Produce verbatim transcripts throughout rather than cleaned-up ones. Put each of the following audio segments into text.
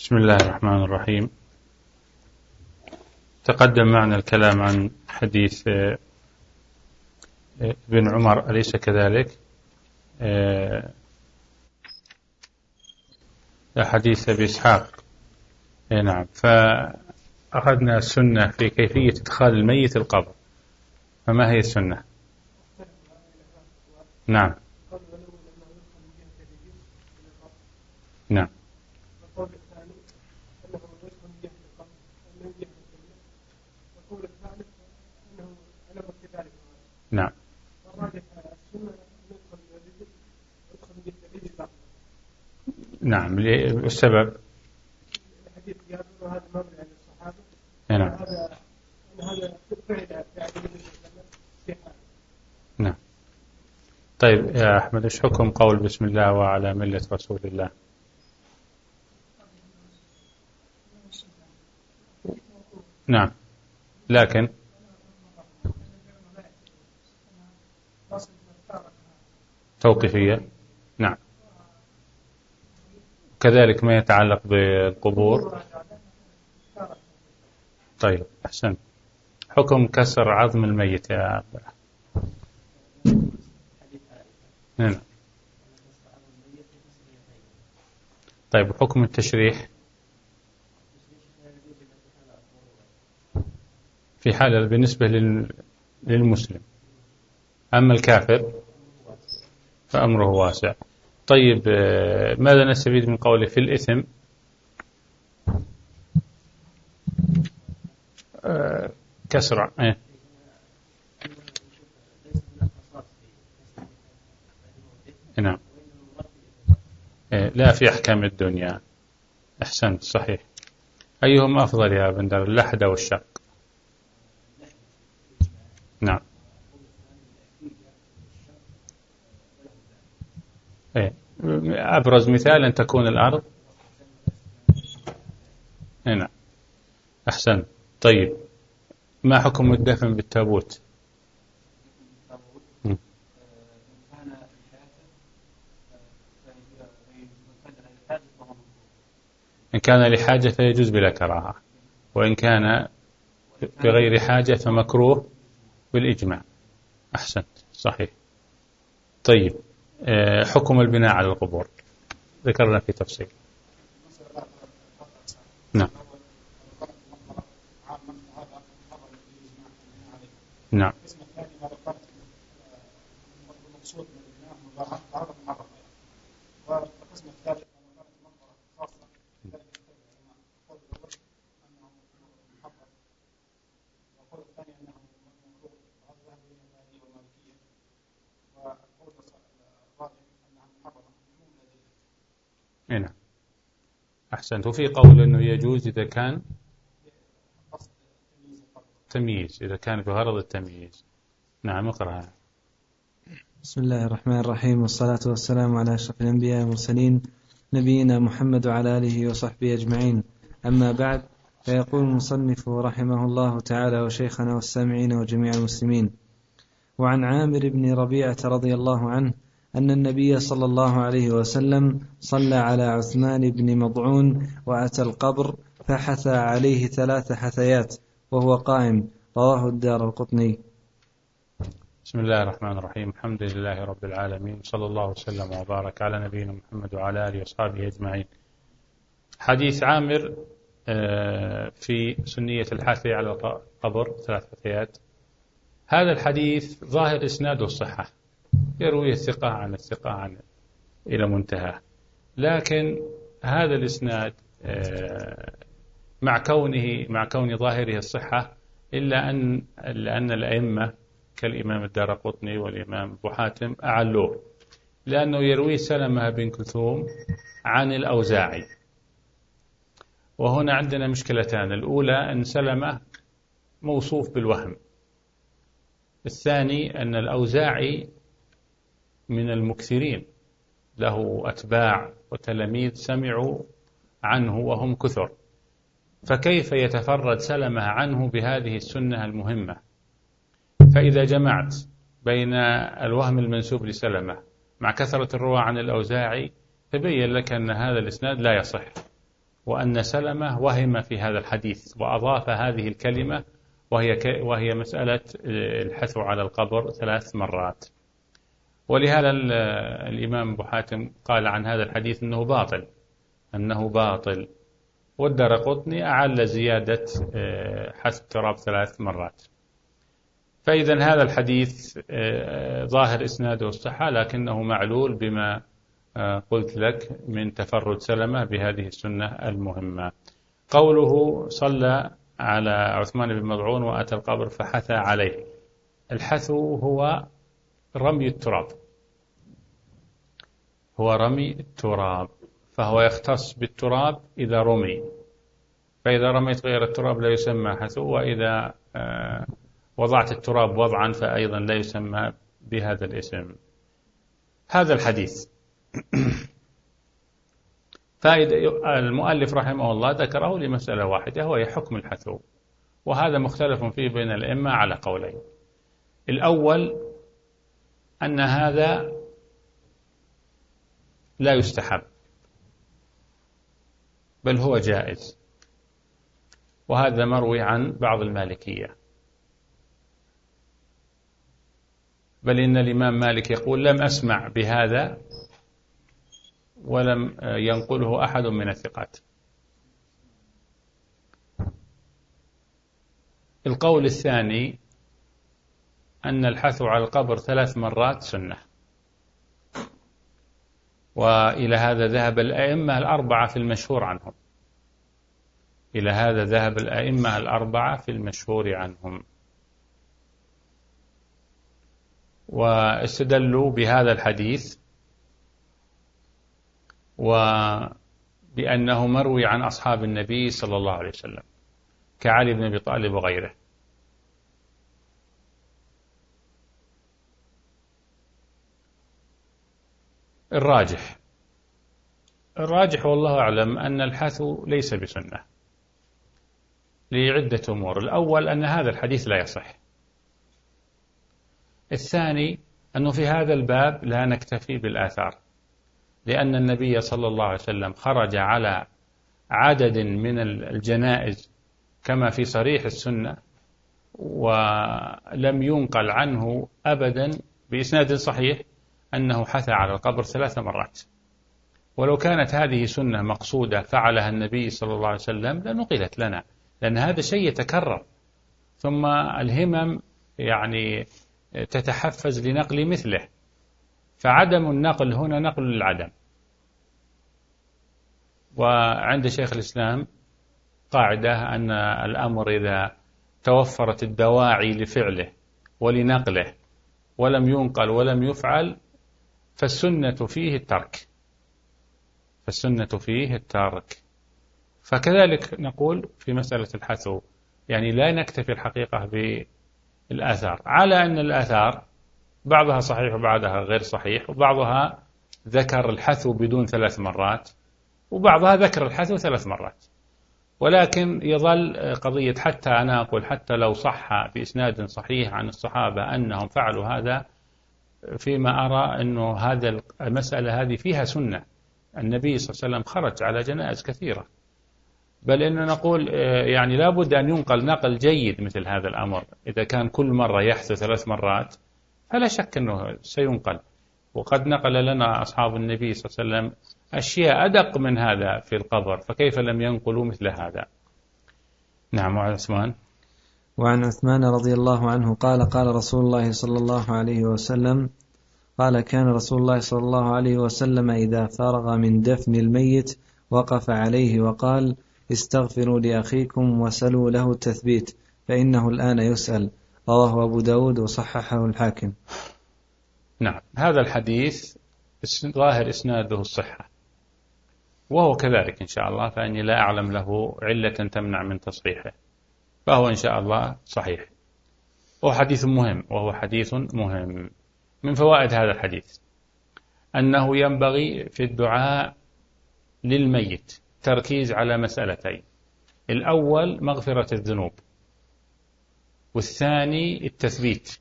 بسم الله الرحمن الرحيم. تقدم معنا الكلام عن حديث ابن عمر، أليس كذلك؟ حديث أبي إسحاق. نعم. فأخذنا السنة في كيفية إدخال الميت القبر، فما هي السنة؟ نعم نعم نعم نعم. السبب نعم نعم. طيب يا أحمد، إيش حكم قول بسم الله وعلى ملة رسول الله؟ نعم، لكن توقيفية. نعم. كذلك ما يتعلق بالقبور. طيب، أحسن. حكم كسر عظم الميت يا عبد الله؟ نعم. طيب، حكم التشريح في حالة بالنسبة للمسلم، أما الكافر فأمره واسع. طيب، ماذا نستفيد من قوله في الإثم؟ كسر إيه؟ نعم. إيه؟ لا، في أحكام الدنيا. أحسنت، صحيح. أيهما أفضل يا بندر، اللحد أو الشق؟ نعم. إيه؟ أبرز مثال أن تكون الأرض. نعم، أحسن. طيب، ما حكم الدفن بالتابوت؟ إن كان لحاجة فيجوز بلا كراهة، وإن كان بغير حاجة فمكروه بالإجماع. أحسنت، صحيح. طيب، حكم البناء على القبور ذكرنا في تفصيل. نعم نعم هنا. أحسنت. وفي قول أنه يجوز إذا كان تمييز، إذا كان بغرض التمييز. نعم، اقرأ. بسم الله الرحمن الرحيم، والصلاة والسلام على أشرف الأنبياء والمرسلين نبينا محمد وعلى آله وصحبه أجمعين. أما بعد، فيقول المصنف رحمه الله تعالى وشيخنا والسامعين وجميع المسلمين: وعن عامر بن ربيعة رضي الله عنه أن النبي صلى الله عليه وسلم صلى على عثمان بن مضعون وأتى القبر فحثى عليه ثلاث حثيات وهو قائم. رواه الدارقطني. بسم الله الرحمن الرحيم. الحمد لله رب العالمين، صلى الله وسلم وبارك على نبينا محمد وعلى آله وصحبه أجمعين. حديث عامر في سنية الحثي على القبر ثلاث حثيات. هذا الحديث ظاهر إسناده الصحة، يروي الثقة عن الثقة عن إلى منتهى، لكن هذا الإسناد مع كونه مع كون ظاهره الصحة، إلا أن لأن الأئمة كالإمام الدارقطني والإمام أبو حاتم أعلوه، لأنه يروي سلمة بن كلثوم عن الأوزاعي. وهنا عندنا مشكلتان: الأولى أن سلمة موصوف بالوهم، الثاني أن الأوزاعي من المكثرين، له أتباع وتلاميذ سمعوا عنه وهم كثر، فكيف يتفرد سلمة عنه بهذه السنة المهمة؟ فإذا جمعت بين الوهم المنسوب لسلمة مع كثرة الرواة عن الأوزاعي، تبين لك أن هذا الإسناد لا يصح، وأن سلمة وهم في هذا الحديث وأضاف هذه الكلمة، وهي وهي مسألة الحث على القبر ثلاث مرات. ولهذا الإمام أبو حاتم قال عن هذا الحديث أنه باطل أنه باطل والدارقطني أعل زيادة حث التراب ثلاث مرات. فإذا هذا الحديث ظاهر إسناده الصحة، لكنه معلول بما قلت لك من تفرد سلمة بهذه السنة المهمة. قوله صلى على عثمان بن مضعون وأتى القبر فحثى عليه، الحثو هو رمي التراب، هو رمي التراب، فهو يختص بالتراب إذا رمي، فإذا رميت غير التراب لا يسمى حثو، وإذا وضعت التراب وضعا فأيضا لا يسمى بهذا الاسم. هذا الحديث فائدة المؤلف رحمه الله ذكره لمسألة واحدة وهي حكم الحثو، وهذا مختلف فيه بين الأئمة على قولين. الأول أن هذا لا يستحب بل هو جائز، وهذا مروي عن بعض المالكية، بل إن الإمام مالك يقول لم أسمع بهذا ولم ينقله أحد من الثقات. القول الثاني أن الحث على القبر ثلاث مرات سنة، وإلى هذا ذهب الأئمة الأربعة في المشهور عنهم، إلى هذا ذهب الأئمة الأربعة في المشهور عنهم، واستدلوا بهذا الحديث وبأنه مروي عن أصحاب النبي صلى الله عليه وسلم كعلي بن أبي طالب وغيره. الراجح الراجح والله أعلم أن الحث ليس بسنة لعدة أمور. الأول أن هذا الحديث لا يصح. الثاني أنه في هذا الباب لا نكتفي بالآثار، لأن النبي صلى الله عليه وسلم خرج على عدد من الجنائز كما في صريح السنة، ولم ينقل عنه أبدا بإسناد صحيح أنه حثى على القبر ثلاث مرات. ولو كانت هذه سنة مقصودة فعلها النبي صلى الله عليه وسلم لنقلت لنا، لأن هذا شيء يتكرر، ثم الهمم يعني تتحفز لنقل مثله، فعدم النقل هنا نقل للعدم. وعند شيخ الإسلام قاعدة أن الأمر إذا توفرت الدواعي لفعله ولنقله ولم ينقل ولم يفعل فالسنة فيه الترك فالسنة فيه الترك فكذلك نقول في مسألة الحثو، يعني لا نكتفي الحقيقة بالآثار، على أن الآثار بعضها صحيح وبعضها غير صحيح، وبعضها ذكر الحثو بدون ثلاث مرات وبعضها ذكر الحثو ثلاث مرات، ولكن يظل قضية حتى أنا أقول حتى لو صح بإسناد صحيح عن الصحابة أنهم فعلوا هذا، فيما أرى أنه هذا المسألة هذه فيها سنة. النبي صلى الله عليه وسلم خرج على جنائز كثيرة، بل إنه نقول يعني لابد أن ينقل نقل جيد مثل هذا الأمر. إذا كان كل مرة يحث ثلاث مرات فلا شك أنه سينقل، وقد نقل لنا أصحاب النبي صلى الله عليه وسلم أشياء أدق من هذا في القبر، فكيف لم ينقلوا مثل هذا؟ نعم. وعن عثمان وعن عثمان رضي الله عنه قال قال رسول الله صلى الله عليه وسلم قال كان رسول الله صلى الله عليه وسلم إذا فرغ من دفن الميت وقف عليه وقال استغفروا لأخيكم وسلوا له التثبيت فإنه الآن يسأل. رواه أبو داود وصححه الحاكم. نعم، هذا الحديث ظاهر إسناده الصحة، وهو كذلك إن شاء الله، فإني لا أعلم له علة تمنع من تصحيحه، فهو إن شاء الله صحيح. وهو حديث مهم وهو حديث مهم. من فوائد هذا الحديث أنه ينبغي في الدعاء للميت تركيز على مسألتين: الأول مغفرة الذنوب، والثاني التثبيت.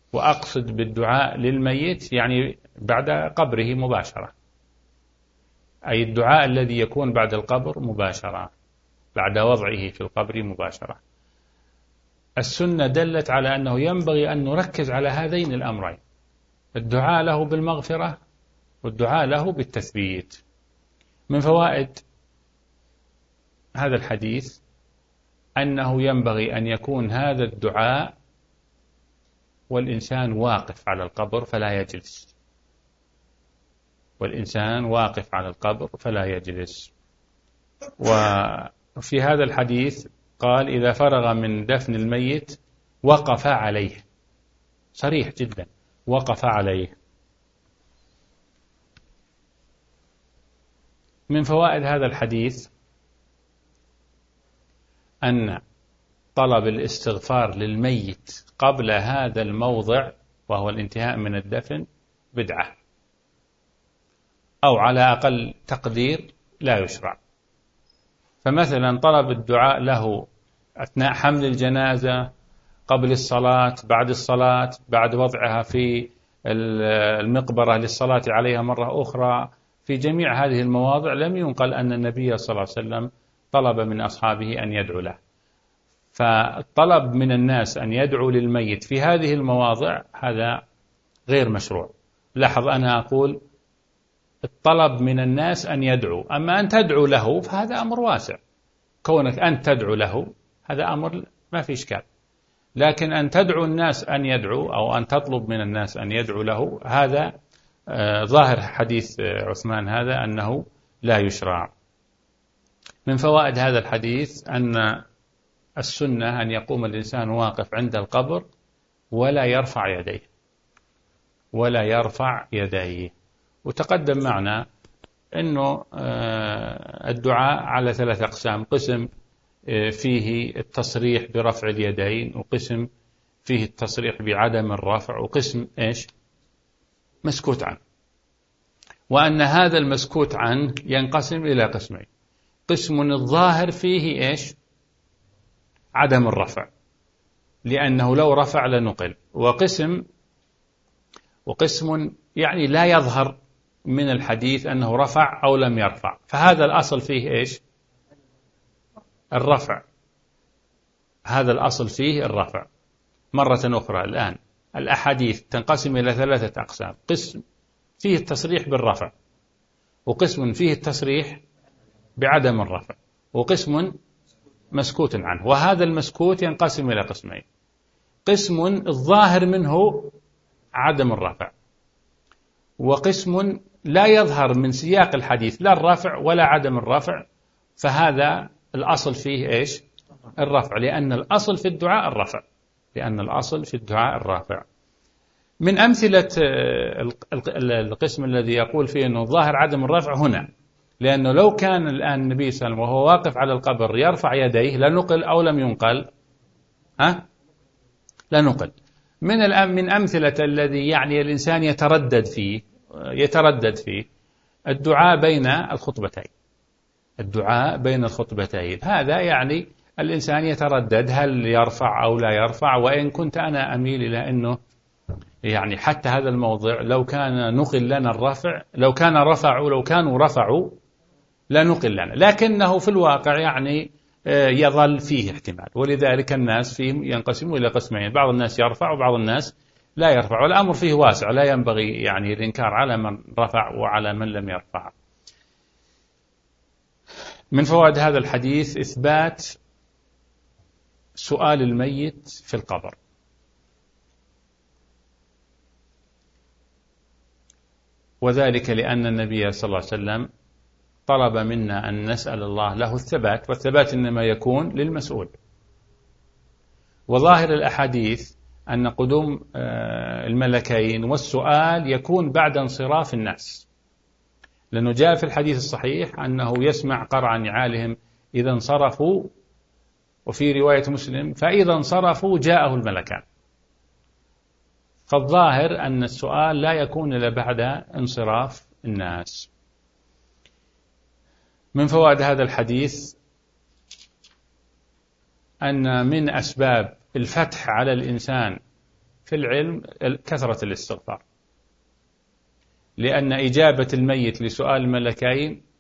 وأقصد بالدعاء للميت يعني بعد قبره مباشرة، أي الدعاء الذي يكون بعد القبر مباشرة، بعد وضعه في القبر مباشرة. السنة دلت على أنه ينبغي أن نركز على هذين الأمرين، الدعاء له بالمغفرة والدعاء له بالتثبيت. من فوائد هذا الحديث أنه ينبغي أن يكون هذا الدعاء والإنسان واقف على القبر فلا يجلس، والإنسان واقف على القبر فلا يجلس. وفي هذا الحديث قال إذا فرغ من دفن الميت وقف عليه، صريح جدا، وقف عليه. من فوائد هذا الحديث أن طلب الاستغفار للميت قبل هذا الموضع وهو الانتهاء من الدفن بدعة، أو على أقل تقدير لا يشرع. فمثلا طلب الدعاء له أثناء حمل الجنازة، قبل الصلاة، بعد الصلاة، بعد وضعها في المقبرة للصلاة عليها مرة أخرى، في جميع هذه المواضع لم ينقل أن النبي صلى الله عليه وسلم طلب من أصحابه أن يدعو له. فالطلب من الناس أن يدعو للميت في هذه المواضع هذا غير مشروع. لاحظ أنا أقول الطلب من الناس أن يدعو، أما أن تدعو له فهذا أمر واسع، كونك أن تدعو له هذا أمر ما في إشكال، لكن أن تدعو الناس أن يدعو أو أن تطلب من الناس أن يدعو له هذا آه ظاهر حديث عثمان هذا أنه لا يشرع. من فوائد هذا الحديث أن السنة أن يقوم الإنسان واقف عند القبر ولا يرفع يديه، ولا يرفع يديه. وتقدم معنا أنه الدعاء على ثلاث أقسام، قسم فيه التصريح برفع اليدين، وقسم فيه التصريح بعدم الرفع، وقسم إيش مسكوت عنه. وأن هذا المسكوت عنه ينقسم إلى قسمين، قسم الظاهر فيه إيش عدم الرفع لأنه لو رفع لنقل، وقسم وقسم يعني لا يظهر من الحديث أنه رفع أو لم يرفع، فهذا الأصل فيه إيش الرفع، هذا الأصل فيه الرفع. مرة أخرى الآن الأحاديث تنقسم إلى ثلاثة أقسام، قسم فيه التصريح بالرفع، وقسم فيه التصريح بعدم الرفع، وقسم مسكوت عنه. وهذا المسكوت ينقسم إلى قسمين، قسم الظاهر منه عدم الرفع، وقسم لا يظهر من سياق الحديث لا الرفع ولا عدم الرفع، فهذا الأصل فيه إيش الرفع، لأن الأصل في الدعاء الرفع، لأن الأصل في الدعاء الرفع. من أمثلة القسم الذي يقول فيه أنه ظاهر عدم الرفع هنا، لأنه لو كان الآن النبي صلى الله عليه وسلم وهو واقف على القبر يرفع يديه لنقل أو لم ينقل؟ ها؟ لنقل. من الآن من أمثلة الذي يعني الإنسان يتردد فيه يتردد فيه الدعاء بين الخطبتين، الدعاء بين الخطبتين هذا يعني الإنسان يتردد هل يرفع أو لا يرفع. وإن كنت أنا أميل إلى أنه يعني حتى هذا الموضع لو كان نقل لنا الرفع، لو كان رفعوا لو كانوا رفعوا لا نقل لنا، لكنه في الواقع يعني يظل فيه احتمال، ولذلك الناس فيه ينقسموا إلى قسمين، بعض الناس يرفع وبعض الناس لا يرفع، والأمر فيه واسع، لا ينبغي يعني الإنكار على من رفع وعلى من لم يرفع. من فوائد هذا الحديث إثبات سؤال الميت في القبر، وذلك لأن النبي صلى الله عليه وسلم طلب منا أن نسأل الله له الثبات، والثبات إنما يكون للمسؤول. وظاهر الأحاديث أن قدوم الملكين والسؤال يكون بعد انصراف الناس، لأنه جاء في الحديث الصحيح أنه يسمع قرع نعالهم إذا انصرفوا، وفي رواية مسلم فإذا انصرفوا جاءه الملكان. فالظاهر أن السؤال لا يكون إلا بعد انصراف الناس. من فوائد هذا الحديث أن من أسباب الفتح على الإنسان في العلم كثرة الاستغفار، لأن إجابة الميت لسؤال الملكين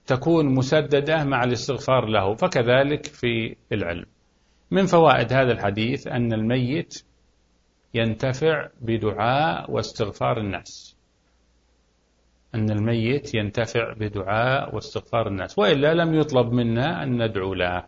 تكون مسددة مع الاستغفار له، فكذلك في العلم. من فوائد هذا الحديث أن الميت ينتفع بدعاء واستغفار الناس، أن الميت ينتفع بدعاء واستغفار الناس، وإلا لم يطلب منا أن ندعو له.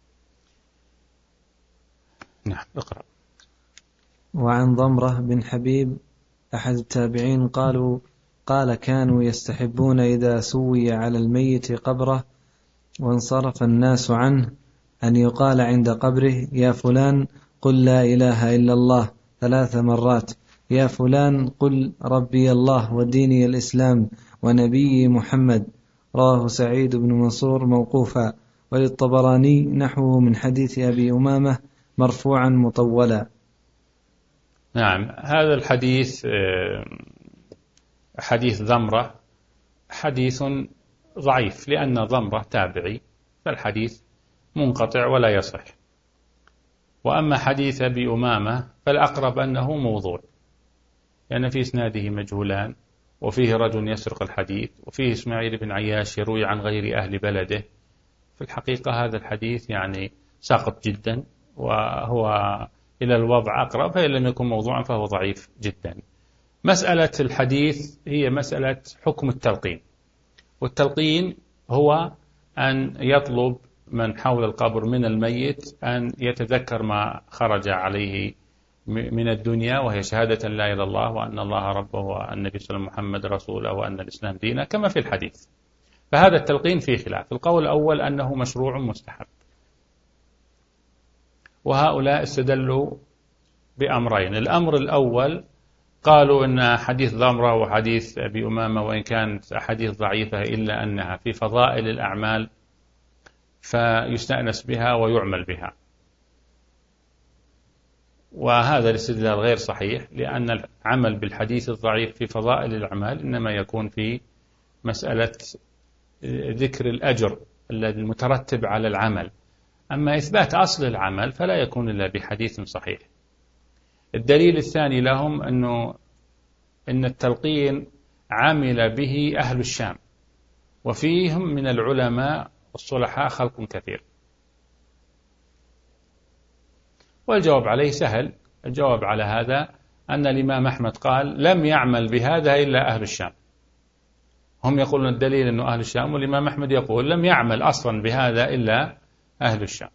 نعم، اقرأ. وعن ضمرة بن حبيب أحد التابعين قالوا قال كانوا يستحبون إذا سوي على الميت قبره وانصرف الناس عنه أن يقال عند قبره يا فلان قل لا إله إلا الله ثلاث مرات، يا فلان قل ربي الله وديني الإسلام ونبي محمد. رواه سعيد بن منصور موقوفا، وللطبراني نحوه من حديث أبي أمامة مرفوعا مطولا. نعم، هذا الحديث حديث ضمرة حديث ضعيف، لأن ضمرة تابعي فالحديث منقطع ولا يصح. وأما حديث أبي أمامة فالأقرب أنه موضوع، لأن في إسناده مجهولان، وفيه رجل يسرق الحديث، وفيه إسماعيل بن عياش يروي عن غير أهل بلده. في الحقيقة هذا الحديث يعني ساقط جدا، وهو إلى الوضع أقرب، فإن لم يكن موضوعا فهو ضعيف جدا. مسألة الحديث هي مسألة حكم التلقين، والتلقين هو أن يطلب من حول القبر من الميت أن يتذكر ما خرج عليه من الدنيا، وهي شهادة لا إله إلا الله وأن الله ربه والنبي صلى الله عليه وسلم محمد رسوله وأن الإسلام دينه، كما في الحديث. فهذا التلقين فيه خلاف. القول الأول أنه مشروع مستحب، وهؤلاء استدلوا بأمرين. الأمر الأول قالوا أن حديث ضمرة وحديث أبي أمامة وإن كانت أحاديث ضعيفة إلا أنها في فضائل الأعمال فيستأنس بها ويعمل بها، وهذا الاستدلال غير صحيح، لأن العمل بالحديث الضعيف في فضائل الأعمال إنما يكون في مسألة ذكر الأجر الذي المترتب على العمل، أما إثبات أصل العمل فلا يكون إلا بحديث صحيح. الدليل الثاني لهم أنه إن التلقين عمل به أهل الشام، وفيهم من العلماء والصلحاء خلق كثير. والجواب عليه سهل. الجواب على هذا أن الإمام أحمد قال لم يعمل بهذا إلا أهل الشام. هم يقولون الدليل أنه أهل الشام، والإمام أحمد يقول لم يعمل أصلا بهذا إلا أهل الشام.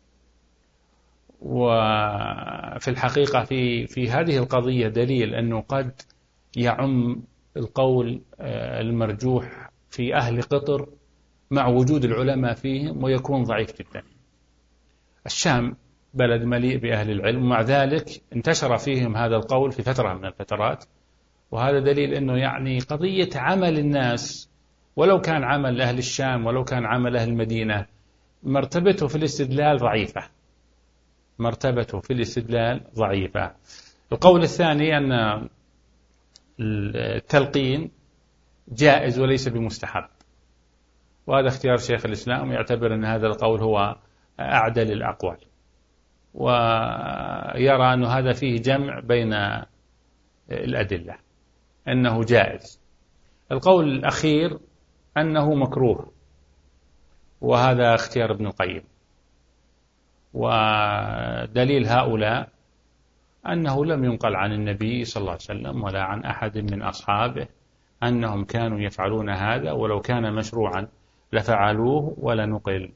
وفي الحقيقة في في هذه القضية دليل أنه قد يعم القول المرجوح في أهل قطر مع وجود العلماء فيهم ويكون ضعيف جدا. الشام بلد مليء بأهل العلم، ومع ذلك انتشر فيهم هذا القول في فترة من الفترات، وهذا دليل أنه يعني قضية عمل الناس ولو كان عمل أهل الشام ولو كان عمل أهل المدينة مرتبته في الاستدلال ضعيفة، مرتبته في الاستدلال ضعيفة. القول الثاني أن التلقين جائز وليس بمستحب، وهذا اختيار شيخ الإسلام، يعتبر أن هذا القول هو أعدل الأقوال، ويرى أن هذا فيه جمع بين الأدلة أنه جائز. القول الأخير أنه مكروه، وهذا اختيار ابن القيم. ودليل هؤلاء أنه لم ينقل عن النبي صلى الله عليه وسلم ولا عن أحد من أصحابه أنهم كانوا يفعلون هذا، ولو كان مشروعا لفعلوه ولا نقل.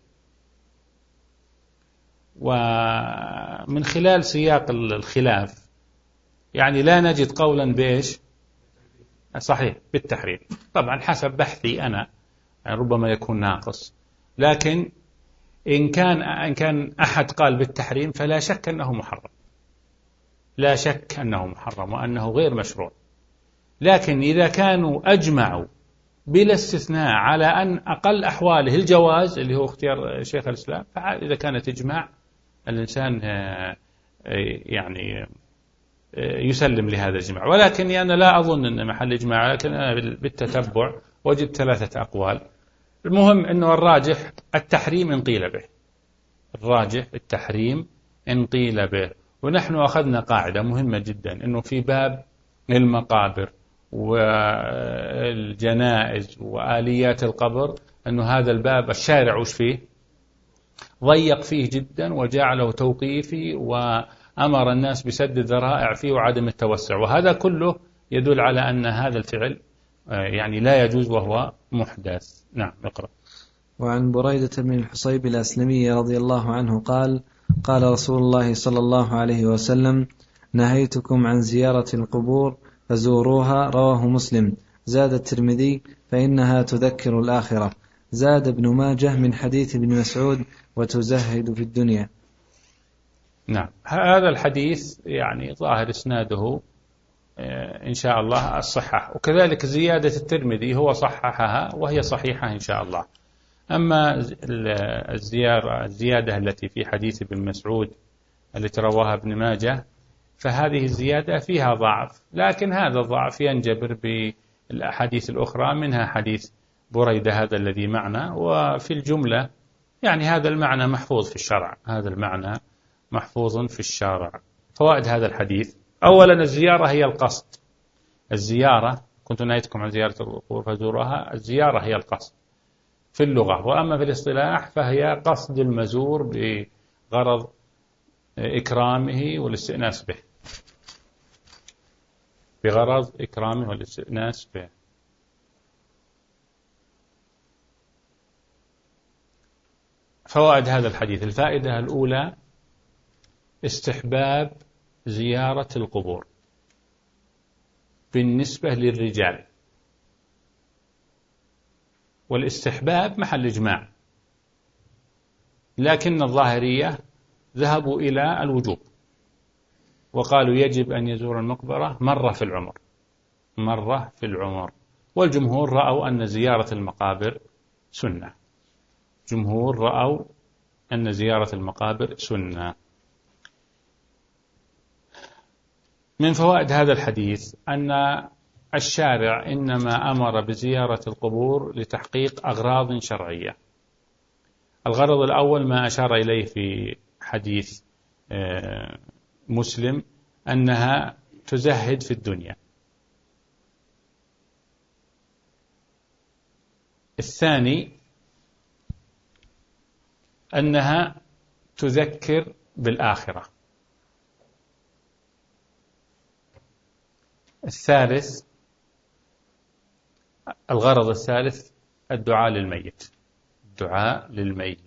ومن خلال سياق الخلاف يعني لا نجد قولا بإيش صحيح بالتحريم. طبعا حسب بحثي أنا ربما يكون ناقص، لكن إن كان إن كان أحد قال بالتحريم فلا شك أنه محرم، لا شك أنه محرم وأنه غير مشروع. لكن إذا كانوا أجمعوا بلا استثناء على أن أقل أحواله الجواز اللي هو اختيار شيخ الإسلام، فإذا كانت إجماع الإنسان يعني يسلم لهذا الإجماع. ولكن أنا لا أظن أن محل إجماع، لكن أنا بالتتبع وجدت ثلاثة أقوال. المهم أنه الراجح التحريم إن قيل به، الراجح التحريم إن قيل به. ونحن أخذنا قاعدة مهمة جدا أنه في باب المقابر والجنائز وآليات القبر أنه هذا الباب الشارع وش فيه ضيق فيه جدا وجعله توقيفي وأمر الناس بسد الذرائع فيه وعدم التوسع، وهذا كله يدل على أن هذا الفعل يعني لا يجوز وهو محدث. نعم اقرأ. وعن بريدة بن الحصيب الأسلمي رضي الله عنه قال قال رسول الله صلى الله عليه وسلم نهيتكم عن زيارة القبور فزوروها، رواه مسلم. زاد الترمذي فإنها تذكر الآخرة. زاد ابن ماجه من حديث ابن مسعود وتزهد في الدنيا. نعم هذا الحديث يعني ظاهر اسناده إن شاء الله الصحة، وكذلك زيادة الترمذي هو صححها وهي صحيحة إن شاء الله. أما الزيارة الزيادة التي في حديث ابن مسعود التي رواها ابن ماجه فهذه الزيادة فيها ضعف، لكن هذا الضعف ينجبر بالأحاديث الأخرى منها حديث بريدة هذا الذي معنا، وفي الجملة يعني هذا المعنى محفوظ في الشرع، هذا المعنى محفوظ في الشرع. فوائد هذا الحديث: أولا الزيارة هي القصد، الزيارة كنت نهيتكم عن زيارة القبور فزوروها، الزيارة هي القصد في اللغة، وأما في الاصطلاح فهي قصد المزور بغرض إكرامه والاستئناس به، بغرض إكرامه والاستئناس به. فوائد هذا الحديث: الفائدة الأولى استحباب زيارة القبور بالنسبة للرجال، والاستحباب محل إجماع، لكن الظاهرية ذهبوا إلى الوجوب وقالوا يجب أن يزور المقبرة مرة في العمر، مرة في العمر. والجمهور رأوا أن زيارة المقابر سنة، جمهور رأوا أن زيارة المقابر سنة. من فوائد هذا الحديث أن الشارع إنما أمر بزيارة القبور لتحقيق أغراض شرعية. الغرض الأول ما أشار إليه في حديث مسلم أنها تزهد في الدنيا. الثاني أنها تذكر بالآخرة. الثالث الغرض الثالث الدعاء للميت، الدعاء للميت.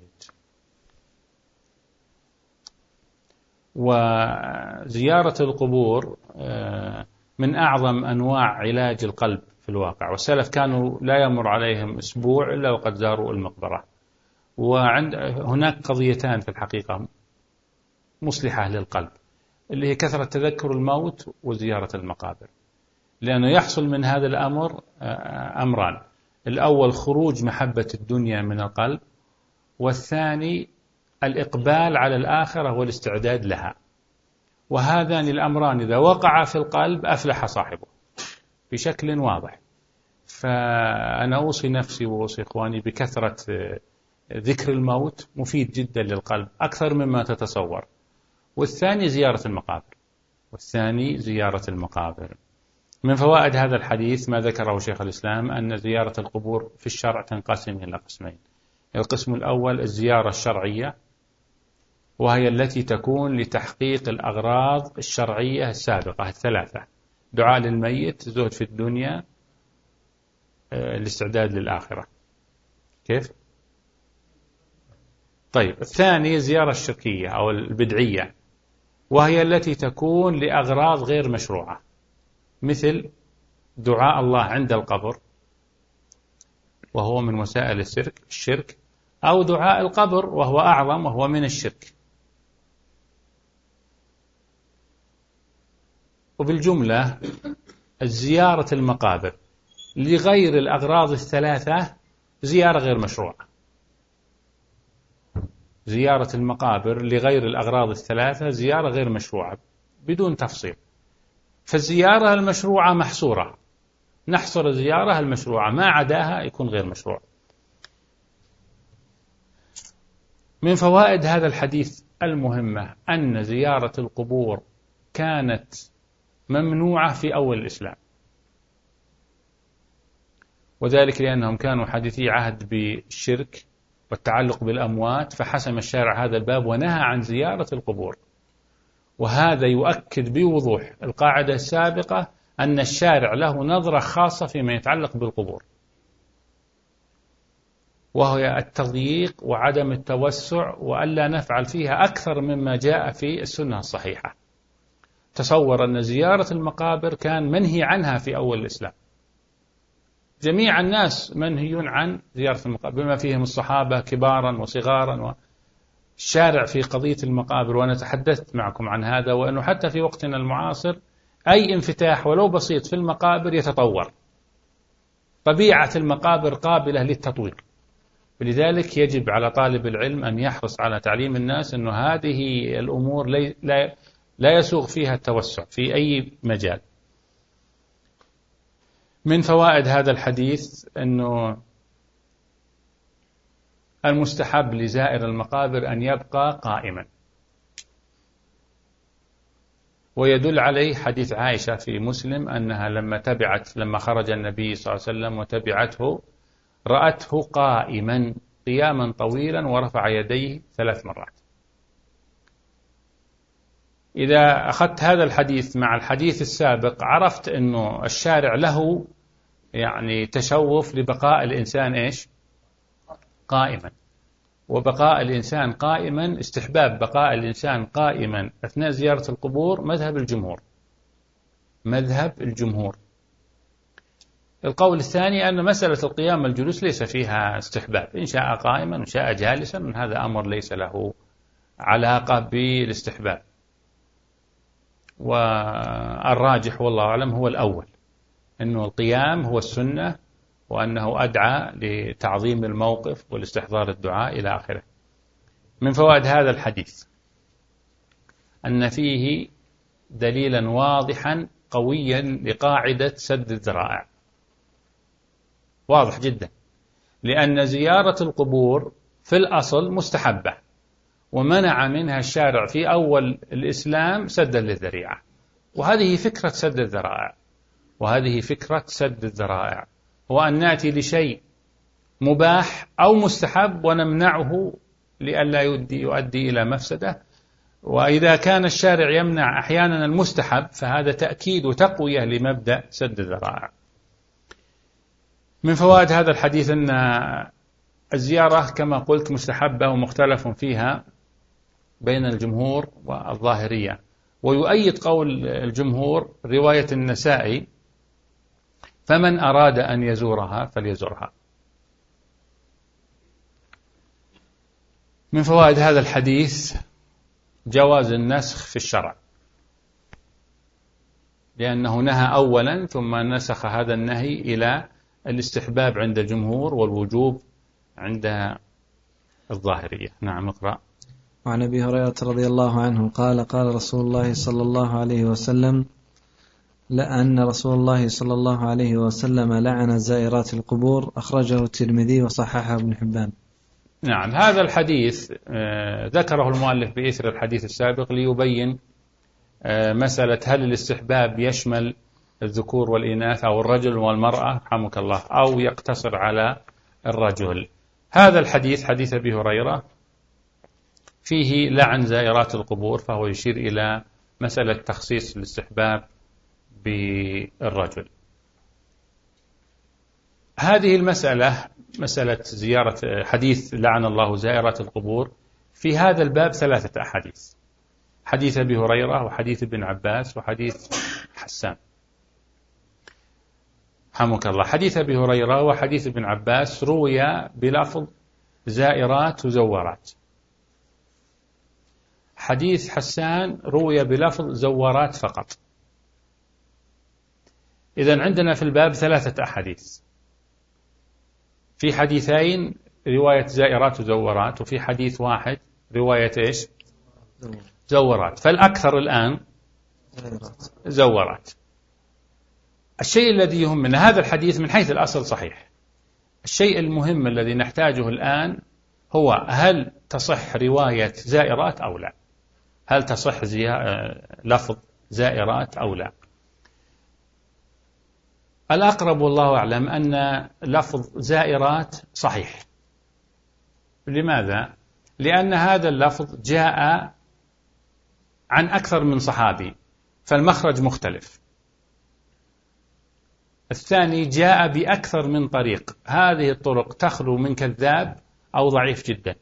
وزيارة القبور من أعظم أنواع علاج القلب في الواقع، والسلف كانوا لا يمر عليهم أسبوع إلا وقد زاروا المقبرة. وعند هناك قضيتان في الحقيقة مصلحة للقلب، اللي هي كثرة تذكر الموت وزيارة المقابر، لأنه يحصل من هذا الأمر أمران: الأول خروج محبة الدنيا من القلب، والثاني الإقبال على الآخرة والاستعداد لها. وهذان الأمران إذا وقع في القلب أفلح صاحبه بشكل واضح. فأنا أوصي نفسي وأوصي إخواني بكثرة ذكر الموت، مفيد جدا للقلب أكثر مما تتصور. والثاني زيارة المقابر، والثاني زيارة المقابر. من فوائد هذا الحديث ما ذكره شيخ الإسلام أن زيارة القبور في الشرع تنقسم إلى قسمين: القسم الأول الزيارة الشرعية، وهي التي تكون لتحقيق الأغراض الشرعية السابقة الثلاثة: دعاء للميت، زهد في الدنيا، الاستعداد للآخرة. كيف؟ طيب الثاني الزيارة الشركية أو البدعية، وهي التي تكون لأغراض غير مشروعة، مثل دعاء الله عند القبر وهو من وسائل الشرك الشرك أو دعاء القبر وهو أعظم وهو من الشرك. وبالجملة الزيارة المقابر لغير الأغراض الثلاثة زيارة غير مشروعة. زيارة المقابر لغير الأغراض الثلاثة زيارة غير مشروعة بدون تفصيل. فالزيارة المشروعة محصورة، نحصر الزيارة المشروعة، ما عداها يكون غير مشروع. من فوائد هذا الحديث المهمة أن زيارة القبور كانت ممنوعة في أول الإسلام، وذلك لأنهم كانوا حديثي عهد بالشرك والتعلق بالأموات، فحسم الشارع هذا الباب ونهى عن زيارة القبور. وهذا يؤكد بوضوح القاعدة السابقة أن الشارع له نظرة خاصة فيما يتعلق بالقبور، وهي التضييق وعدم التوسع، وألا نفعل فيها أكثر مما جاء في السنة الصحيحة. تصور أن زيارة المقابر كان منهي عنها في أول الإسلام، جميع الناس منهيون عن زيارة المقابر بما فيهم الصحابة كبارا وصغارا، والشارع في قضية المقابر. وأنا تحدثت معكم عن هذا، وأنه حتى في وقتنا المعاصر أي انفتاح ولو بسيط في المقابر يتطور، طبيعة المقابر قابلة للتطوير. ولذلك يجب على طالب العلم أن يحرص على تعليم الناس أنه هذه الأمور لا لا يسوغ فيها التوسع في أي مجال. من فوائد هذا الحديث أنه المستحب لزائر المقابر أن يبقى قائما، ويدل عليه حديث عائشة في مسلم أنها لما تبعت لما خرج النبي صلى الله عليه وسلم وتبعته رأته قائما قياما طويلا ورفع يديه ثلاث مرات. إذا أخذت هذا الحديث مع الحديث السابق عرفت أنه الشارع له يعني تشوف لبقاء الإنسان إيش؟ قائما. وبقاء الإنسان قائما، استحباب بقاء الإنسان قائما أثناء زيارة القبور مذهب الجمهور، مذهب الجمهور. القول الثاني أن مسألة القيام والجلوس ليس فيها استحباب، إن شاء قائما وإن شاء جالسا، هذا أمر ليس له علاقة بالاستحباب. والراجح والله أعلم هو الأول، أنه القيام هو السنة، وأنه أدعى لتعظيم الموقف والاستحضار الدعاء إلى آخره. من فوائد هذا الحديث أن فيه دليلا واضحا قويا لقاعدة سد الذرائع، واضح جدا، لأن زيارة القبور في الأصل مستحبة، ومنع منها الشارع في أول الإسلام سدا للذريعة. وهذه فكرة سد الذرائع، وهذه فكرة سد الذرائع هو أن نأتي لشيء مباح أو مستحب ونمنعه لئلا يؤدي, يؤدي إلى مفسدة. وإذا كان الشارع يمنع أحيانا المستحب فهذا تأكيد وتقوية لمبدأ سد الذرائع. من فوائد هذا الحديث أن الزيارة كما قلت مستحبة ومختلف فيها بين الجمهور والظاهرية، ويؤيد قول الجمهور رواية النسائي: فمن أراد أن يزورها فليزورها. من فوائد هذا الحديث جواز النسخ في الشرع، لأنه نهى أولا ثم نسخ هذا النهي إلى الاستحباب عند الجمهور والوجوب عند الظاهرية. نعم، اقرأ. وعن أبي هريرة رضي الله عنه قال: قال رسول الله صلى الله عليه وسلم: لأن رسول الله صلى الله عليه وسلم لعن زائرات القبور. أخرجه الترمذي وصححه ابن حبان. نعم، هذا الحديث ذكره المؤلف بإثر الحديث السابق ليبين مسألة هل الاستحباب يشمل الذكور والإناث أو الرجل والمرأة رحمك الله، أو يقتصر على الرجل. هذا الحديث حديث أبي هريرة فيه لعن زائرات القبور، فهو يشير إلى مسألة تخصيص الاستحباب بالرجل. هذه المسألة مسألة زيارة حديث لعن الله زائرات القبور في هذا الباب ثلاثة أحاديث: حديث أبي هريرة وحديث ابن عباس وحديث حسان رحمك الله. حديث أبي هريرة وحديث ابن عباس روي بلفظ زائرات وزوارات. حديث حسان روي بلفظ زوارات فقط. إذن عندنا في الباب ثلاثة أحاديث، في حديثين رواية زائرات وزوارات، وفي حديث واحد رواية إيش؟ زوارات. فالأكثر الآن زوارات. الشيء الذي يهمنا هذا الحديث من حيث الأصل صحيح. الشيء المهم الذي نحتاجه الآن هو هل تصح رواية زائرات أو لا، هل تصح لفظ زائرات أو لا. الأقرب والله أعلم أن لفظ زائرات صحيح. لماذا؟ لأن هذا اللفظ جاء عن أكثر من صحابي فالمخرج مختلف. الثاني جاء بأكثر من طريق، هذه الطرق تخلو من كذاب أو ضعيف جدا.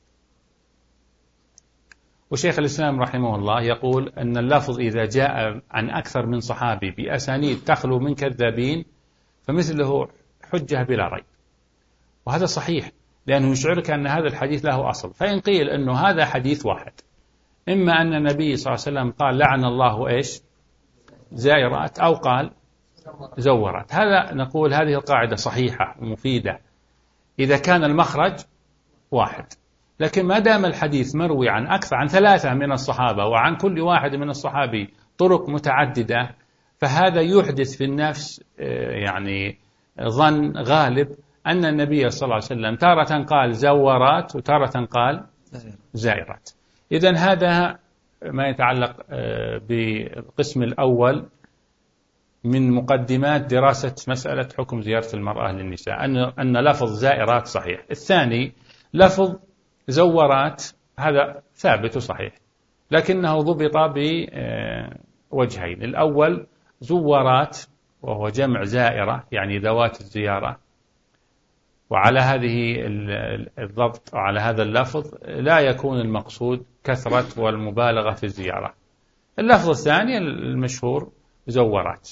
وشيخ الإسلام رحمه الله يقول أن اللفظ إذا جاء عن أكثر من صحابي بأسانيد تخلو من كذابين فمثله حجة بلا ريب، وهذا صحيح لأنه يشعرك أن هذا الحديث له أصل. فإن قيل أنه هذا حديث واحد، إما أن النبي صلى الله عليه وسلم قال لعن الله إيش زائرات، أو قال زورات، هذا نقول هذه القاعدة صحيحة ومفيدة إذا كان المخرج واحد. لكن ما دام الحديث مروي عن أكثر عن ثلاثة من الصحابة وعن كل واحد من الصحابي طرق متعددة، فهذا يحدث في النفس يعني ظن غالب أن النبي صلى الله عليه وسلم تارة قال زورات وتارة قال زائرات. إذن هذا ما يتعلق بالقسم الأول من مقدمات دراسة مسألة حكم زيارة المرأة للنساء، أن أن لفظ زائرات صحيح. الثاني لفظ زورات هذا ثابت صحيح، لكنه ضبط بوجهين. الأول زورات وهو جمع زائرة يعني ذوات الزيارة، وعلى هذه الضبط وعلى هذا اللفظ لا يكون المقصود كثرة والمبالغة في الزيارة. اللفظ الثاني المشهور زورات،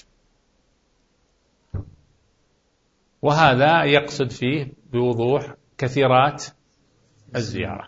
وهذا يقصد فيه بوضوح كثيرات الزيارة.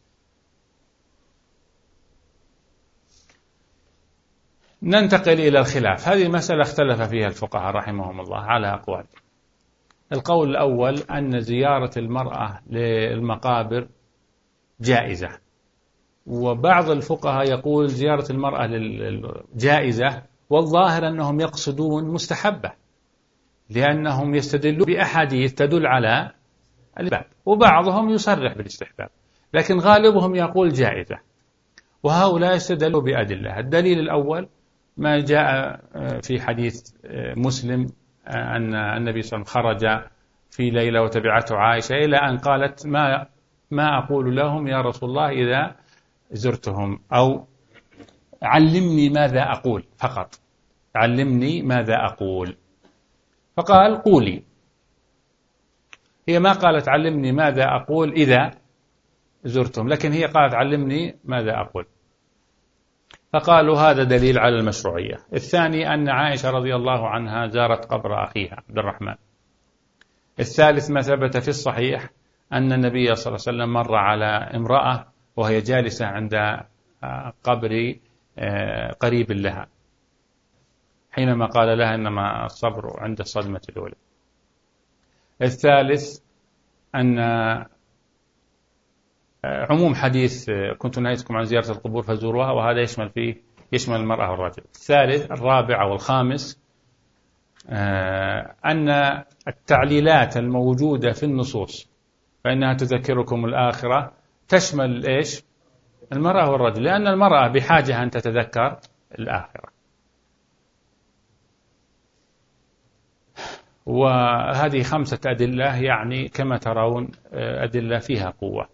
ننتقل إلى الخلاف. هذه مسألة اختلف فيها الفقهاء رحمهم الله على أقوال. القول الأول أن زيارة المرأة للمقابر جائزة، وبعض الفقهاء يقول زيارة المرأة جائزة، والظاهر أنهم يقصدون مستحبة لأنهم يستدلون بأحاديث تدل على الباب، وبعضهم يصرح بالاستحباب، لكن غالبهم يقول جائزة، وهؤلاء يستدلوا بأدلة. الدليل الأول ما جاء في حديث مسلم أن النبي صلى الله عليه وسلم خرج في ليلة وتبعته عائشة إلى أن قالت ما ما أقول لهم يا رسول الله إذا زرتهم، أو علمني ماذا أقول فقط، علمني ماذا أقول، فقال قولي. هي ما قالت علمني ماذا أقول إذا زرتم، لكن هي قالت علمني ماذا أقول، فقالوا هذا دليل على المشروعية. الثاني أن عائشة رضي الله عنها زارت قبر أخيها عبد الرحمن. الثالث ما ثبت في الصحيح أن النبي صلى الله عليه وسلم مر على امرأة وهي جالسة عند قبر قريب لها حينما قال لها إنما الصبر عند الصدمة الأولى. الثالث أن عموم حديث كنت نهيتكم عن زيارة القبور فزوروها، وهذا يشمل فيه يشمل المرأة والرجل. الثالث الرابع والخامس أن التعليلات الموجودة في النصوص فإنها تذكركم الآخرة تشمل إيش؟ المرأة والرجل، لأن المرأة بحاجة أن تتذكر الآخرة. وهذه خمسة أدلة يعني كما ترون أدلة فيها قوة.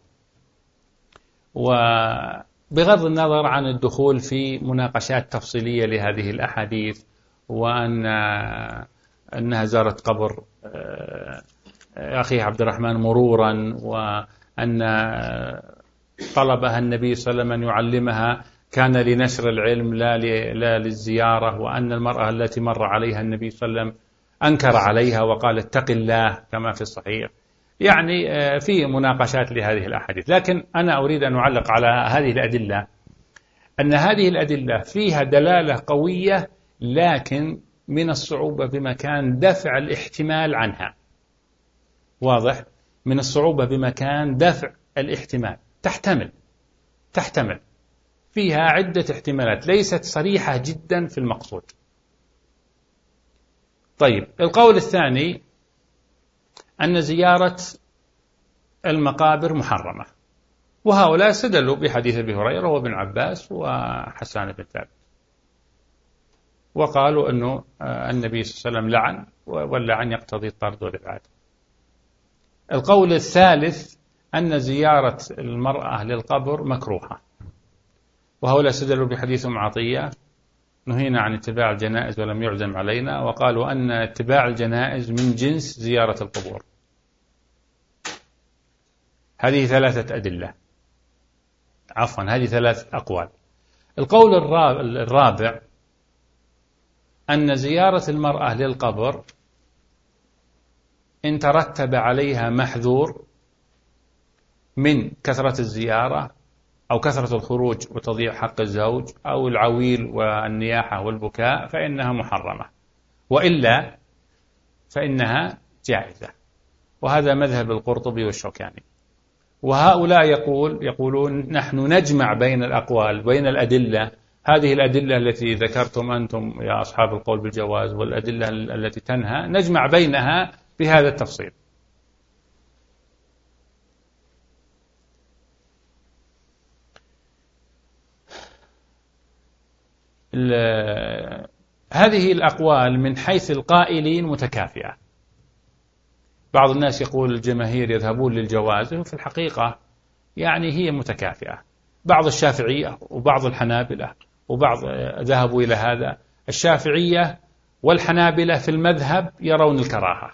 وبغض النظر عن الدخول في مناقشات تفصيلية لهذه الأحاديث، وأن أنها زارت قبر أخي عبد الرحمن مرورا، وأن طلبها النبي صلى الله عليه وسلم أن يعلمها كان لنشر العلم لا لا للزيارة، وأن المرأة التي مر عليها النبي صلى الله عليه وسلم أنكر عليها وقال اتق الله كما في الصحيح. يعني في مناقشات لهذه الأحاديث، لكن أنا أريد أن أعلق على هذه الأدلة أن هذه الأدلة فيها دلالة قوية، لكن من الصعوبة بمكان دفع الاحتمال عنها. واضح؟ من الصعوبة بمكان دفع الاحتمال، تحتمل تحتمل فيها عدة احتمالات ليست صريحة جدا في المقصود. طيب، القول الثاني أن زيارة المقابر محرمة، وهؤلاء استدلوا بحديث أبي هريرة وابن عباس وحسان بن ثابت، وقالوا أنه النبي صلى الله عليه وسلم لعن واللعن يقتضي الطرد والإبعاد. القول الثالث أن زيارة المرأة للقبر مكروهة، وهؤلاء استدلوا بحديث أم عطية نهينا عن اتباع الجنائز ولم يعزم علينا، وقالوا أن اتباع الجنائز من جنس زيارة القبور. هذه ثلاثة أدلة، عفوا هذه ثلاث أقوال. القول الرابع أن زيارة المرأة للقبر إن ترتب عليها محذور من كثرة الزيارة أو كثرة الخروج وتضييع حق الزوج أو العويل والنياحة والبكاء فإنها محرمة، وإلا فإنها جائزة. وهذا مذهب القرطبي والشوكاني. وهؤلاء يقول يقولون نحن نجمع بين الأقوال بين الأدلة، هذه الأدلة التي ذكرتم أنتم يا أصحاب القول بالجواز والأدلة التي تنهى، نجمع بينها بهذا التفصيل. هذه الأقوال من حيث القائلين متكافئة. بعض الناس يقول الجماهير يذهبون للجواز، وفي الحقيقة يعني هي متكافئة. بعض الشافعية وبعض الحنابلة وبعض ذهبوا إلى هذا. الشافعية والحنابلة في المذهب يرون الكراهة،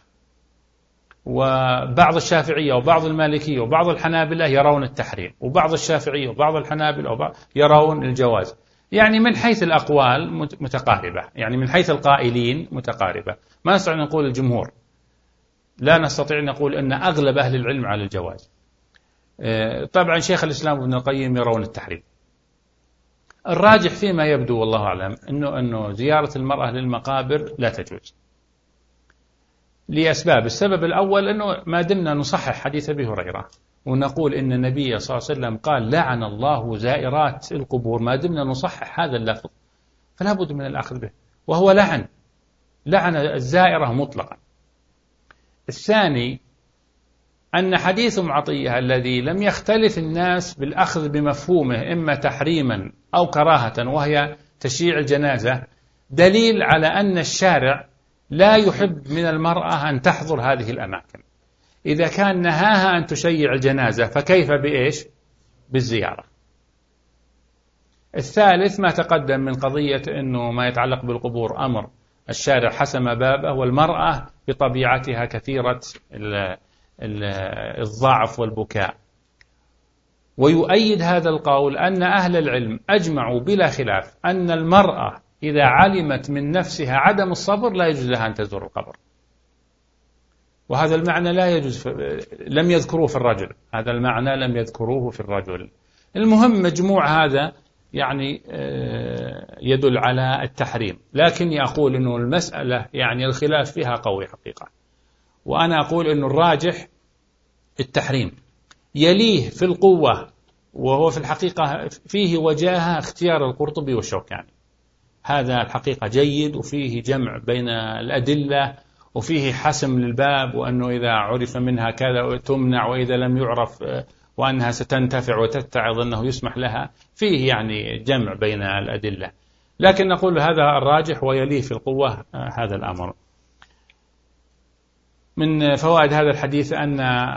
وبعض الشافعية وبعض المالكية وبعض الحنابلة يرون التحريم، وبعض الشافعية وبعض الحنابلة يرون الجواز. يعني من حيث الأقوال متقاربة، يعني من حيث القائلين متقاربة. ما نستطيع أن نقول الجمهور، لا نستطيع أن نقول أن أغلب أهل العلم على الجواز. طبعا شيخ الإسلام ابن القيم يرون التحريم. الراجح فيما يبدو والله أعلم أنه, أنه زيارة المرأة للمقابر لا تجوز لأسباب. السبب الأول أنه ما دمنا نصحح حديث أبي هريرة ونقول إن النبي صلى الله عليه وسلم قال لعن الله زائرات القبور، ما دمنا نصحح هذا اللفظ فلا بد من الأخذ به، وهو لعن لعن الزائرة مطلقا. الثاني أن حديث أم عطية الذي لم يختلف الناس بالأخذ بمفهومه إما تحريما أو كراهة وهي تشييع الجنازة دليل على أن الشارع لا يحب من المرأة أن تحضر هذه الأماكن. إذا كان نهاها أن تشيع الجنازة فكيف بإيش؟ بالزيارة. الثالث ما تقدم من قضية أنه ما يتعلق بالقبور أمر الشارع حسم بابه، والمرأة بطبيعتها كثيرة الضعف والبكاء. ويؤيد هذا القول أن أهل العلم أجمعوا بلا خلاف أن المرأة إذا علمت من نفسها عدم الصبر لا يجوز لها أن تزور القبر، وهذا المعنى لا يجوز في لم يذكروه في الرجل، هذا المعنى لم يذكروه في الرجل. المهم مجموع هذا يعني يدل على التحريم، لكني أقول أنه المسألة يعني الخلاف فيها قوي حقيقة، وأنا أقول أنه الراجح التحريم، يليه في القوة وهو في الحقيقة فيه وجاهة اختيار القرطبي والشوكاني. هذا الحقيقة جيد وفيه جمع بين الأدلة وفيه حسم للباب، وأنه إذا عرف منها كذا تمنع وإذا لم يعرف وأنها ستنتفع وتتعظ أنه يسمح لها. فيه يعني جمع بين الأدلة، لكن نقول هذا الراجح ويليه في القوة هذا الأمر. من فوائد هذا الحديث أن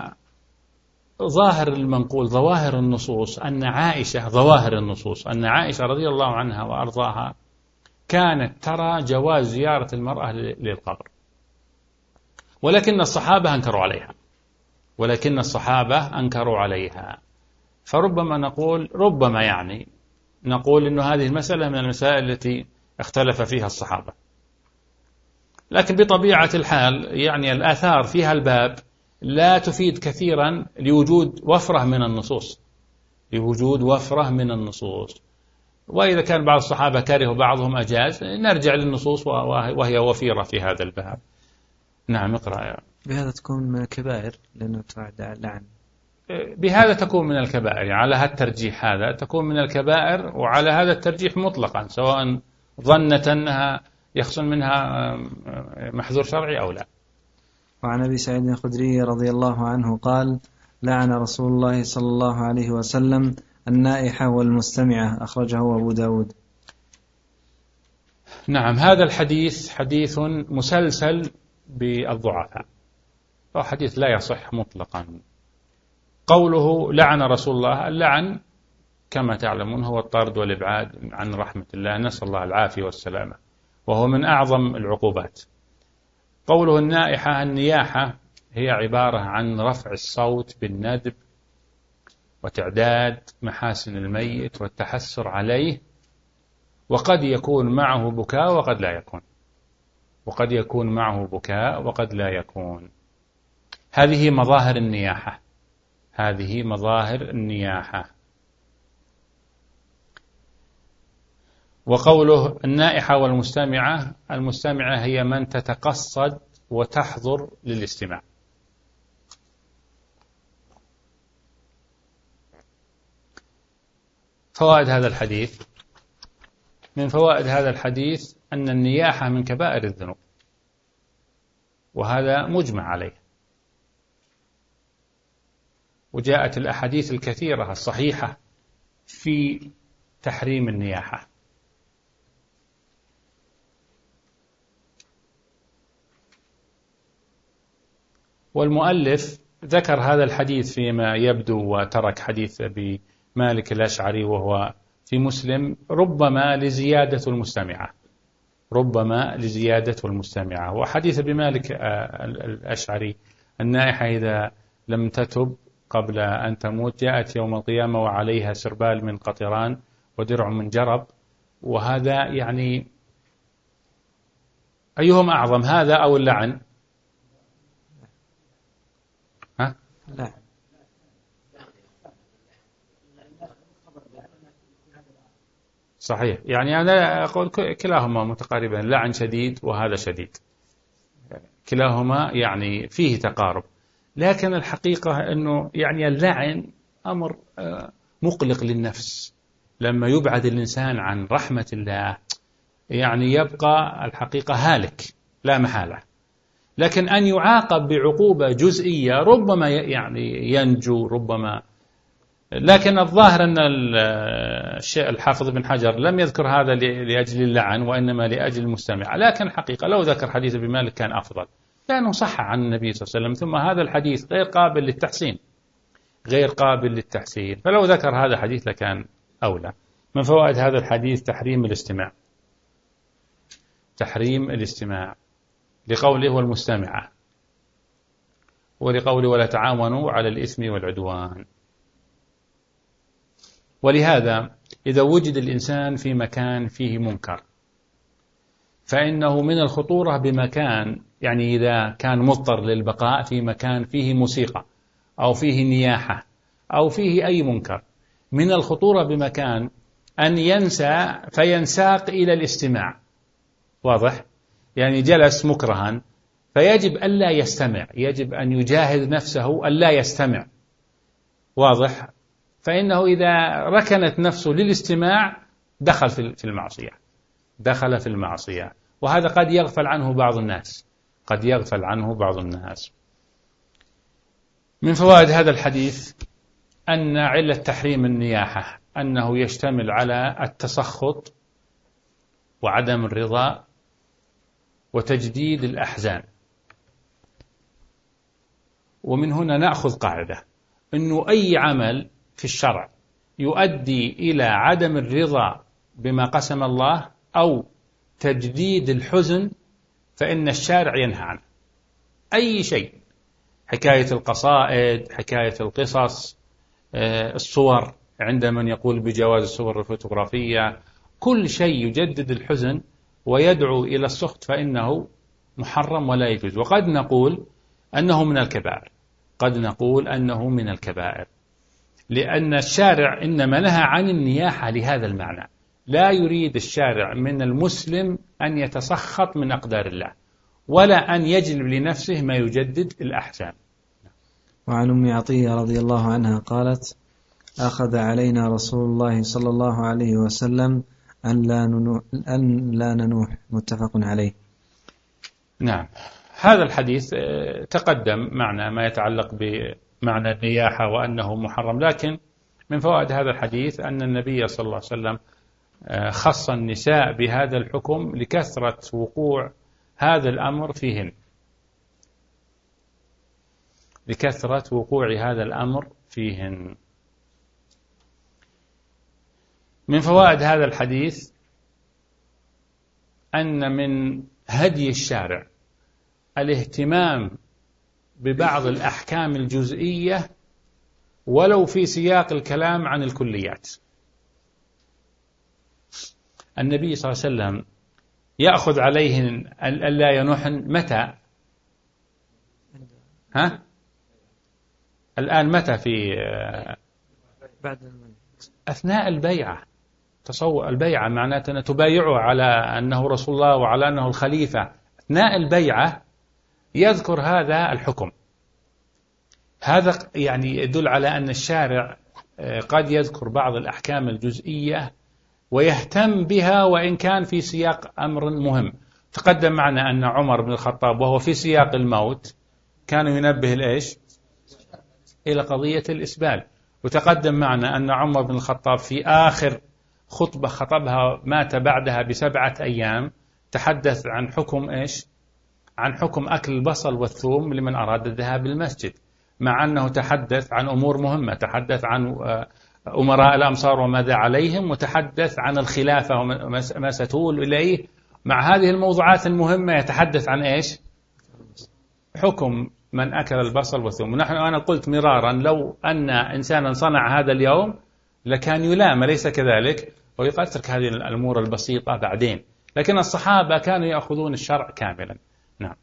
ظاهر المنقول ظواهر النصوص أن عائشة ظواهر النصوص أن عائشة رضي الله عنها وأرضاها كانت ترى جواز زيارة المرأة للقبر، ولكن الصحابة أنكروا عليها ولكن الصحابة أنكروا عليها فربما نقول ربما يعني نقول إنه هذه المسألة من المسائل التي اختلف فيها الصحابة، لكن بطبيعة الحال يعني الآثار فيها الباب لا تفيد كثيرا لوجود وفرة من النصوص لوجود وفرة من النصوص وإذا كان بعض الصحابة كره بعضهم أجاز نرجع للنصوص وهي وفيرة في هذا الباب. نعم اقرأ يا. بهذا تكون من الكبائر لأنه تعد لعن. بهذا تكون من الكبائر، على هذا الترجيح هذا تكون من الكبائر، وعلى هذا الترجيح مطلقا سواء ظنت أنها يحصل منها محذور شرعي أو لا. وعن أبي سعيد الخدري رضي الله عنه قال لعن رسول الله صلى الله عليه وسلم النائحة والمستمعة، أخرجه أبو داود. نعم هذا الحديث حديث مسلسل بالضعفاء، فهو حديث لا يصح مطلقا. قوله لعن رسول الله، اللعن كما تعلمون هو الطرد والإبعاد عن رحمة الله، نسأل الله العافية والسلامة، وهو من أعظم العقوبات. قوله النائحة، النياحة هي عبارة عن رفع الصوت بالندب وتعداد محاسن الميت والتحسر عليه، وقد يكون معه بكاء وقد لا يكون، وقد يكون معه بكاء وقد لا يكون. هذه مظاهر النياحة، هذه مظاهر النياحة. وقوله النائحة والمستمعة، المستمعة هي من تتقصد وتحضر للاستماع. فوائد هذا الحديث، من فوائد هذا الحديث أن النياحة من كبائر الذنوب، وهذا مجمع عليه، وجاءت الأحاديث الكثيرة الصحيحة في تحريم النياحة. والمؤلف ذكر هذا الحديث فيما يبدو وترك حديث أبي مالك الأشعري وهو في مسلم، ربما لزيادة المستمعة، ربما لزيادة المستمعة. وحديث أبي مالك الأشعري النائحة إذا لم تتب قبل أن تموت جاءت يوم القيامة وعليها سربال من قطران ودرع من جرب، وهذا يعني أيهم أعظم، هذا أو اللعن؟ ها؟ لا، صحيح، يعني أنا أقول كلاهما متقاربان، لعن شديد وهذا شديد، كلاهما يعني فيه تقارب، لكن الحقيقة أنه يعني اللعن أمر مقلق للنفس، لما يبعد الإنسان عن رحمة الله يعني يبقى الحقيقة هالك لا محالة. لكن أن يعاقب بعقوبة جزئية ربما يعني ينجو، ربما. لكن الظاهر أن الشيء الحافظ بن حجر لم يذكر هذا لأجل اللعن وإنما لأجل المستمع، لكن الحقيقة لو ذكر حديث ابن مالك كان أفضل، لأنه صح عن النبي صلى الله عليه وسلم، ثم هذا الحديث غير قابل للتحسين، غير قابل للتحسين، فلو ذكر هذا الحديث لكان أولى. من فوائد هذا الحديث تحريم الاستماع، تحريم الاستماع لقوله والمستمعة، ولقوله ولا تعاونوا على الإثم والعدوان. ولهذا إذا وجد الإنسان في مكان فيه منكر فإنه من الخطورة بمكان، يعني إذا كان مضطر للبقاء في مكان فيه موسيقى أو فيه نياحة أو فيه أي منكر، من الخطورة بمكان أن ينسى فينساق إلى الاستماع. واضح؟ يعني جلس مكرها فيجب ألا يستمع، يجب أن يجاهد نفسه ألا يستمع. واضح؟ فإنه إذا ركنت نفسه للاستماع دخل في المعصية، دخل في المعصية، وهذا قد يغفل عنه بعض الناس، قد يغفل عنه بعض الناس. من فوائد هذا الحديث أن علة تحريم النياحة أنه يشتمل على التسخط وعدم الرضا وتجديد الأحزان. ومن هنا نأخذ قاعدة أنه أي عمل في الشرع يؤدي إلى عدم الرضا بما قسم الله أو تجديد الحزن فإن الشارع ينهى عنه. أي شيء، حكاية القصائد، حكاية القصص، الصور عند من يقول بجواز الصور الفوتوغرافية، كل شيء يجدد الحزن ويدعو إلى السخط فإنه محرم ولا يجوز. وقد نقول أنه من الكبائر، قد نقول أنه من الكبائر، لأن الشارع إنما نهى عن النياحة لهذا المعنى. لا يريد الشارع من المسلم أن يتسخط من أقدار الله ولا أن يجلب لنفسه ما يجدد الأحزان. وعن أم عطية رضي الله عنها قالت: أخذ علينا رسول الله صلى الله عليه وسلم أن لا ننوح, أن لا ننوح. متفق عليه. نعم، هذا الحديث تقدم معنا ما يتعلق بمعنى النياحة وأنه محرم، لكن من فوائد هذا الحديث أن النبي صلى الله عليه وسلم خص النساء بهذا الحكم لكثرة وقوع هذا الأمر فيهن، لكثرة وقوع هذا الأمر فيهن. من فوائد هذا الحديث أن من هدي الشارع الاهتمام ببعض الأحكام الجزئية ولو في سياق الكلام عن الكليات. النبي صلى الله عليه وسلم يأخذ عليهن ألا ينوحن متى؟ ها؟ الآن متى؟ في بعد أثناء البيعة. تصور البيعة معناته أن تبايعه على أنه رسول الله وعلى أنه الخليفة. أثناء البيعة يذكر هذا الحكم. هذا يعني يدل على أن الشارع قد يذكر بعض الأحكام الجزئية ويهتم بها وإن كان في سياق أمر مهم. تقدم معنا أن عمر بن الخطاب وهو في سياق الموت كان ينبه الإيش؟ إلى قضية الإسبال. وتقدم معنا أن عمر بن الخطاب في آخر خطبة خطبها مات بعدها بسبعة أيام تحدث عن حكم إيش؟ عن حكم أكل البصل والثوم لمن أراد الذهاب للمسجد، مع أنه تحدث عن أمور مهمة، تحدث عن أمراء الأمصار وماذا عليهم، وتحدث عن الخلافة وما ستول إليه. مع هذه الموضوعات المهمة يتحدث عن إيش؟ حكم من أكل البصل والثوم. ونحن أنا قلت مرارا لو أن إنسانا صنع هذا اليوم لكان يلام، ليس كذلك؟ ويترك هذه الأمور البسيطة بعدين. لكن الصحابة كانوا يأخذون الشرع كاملا. نعم.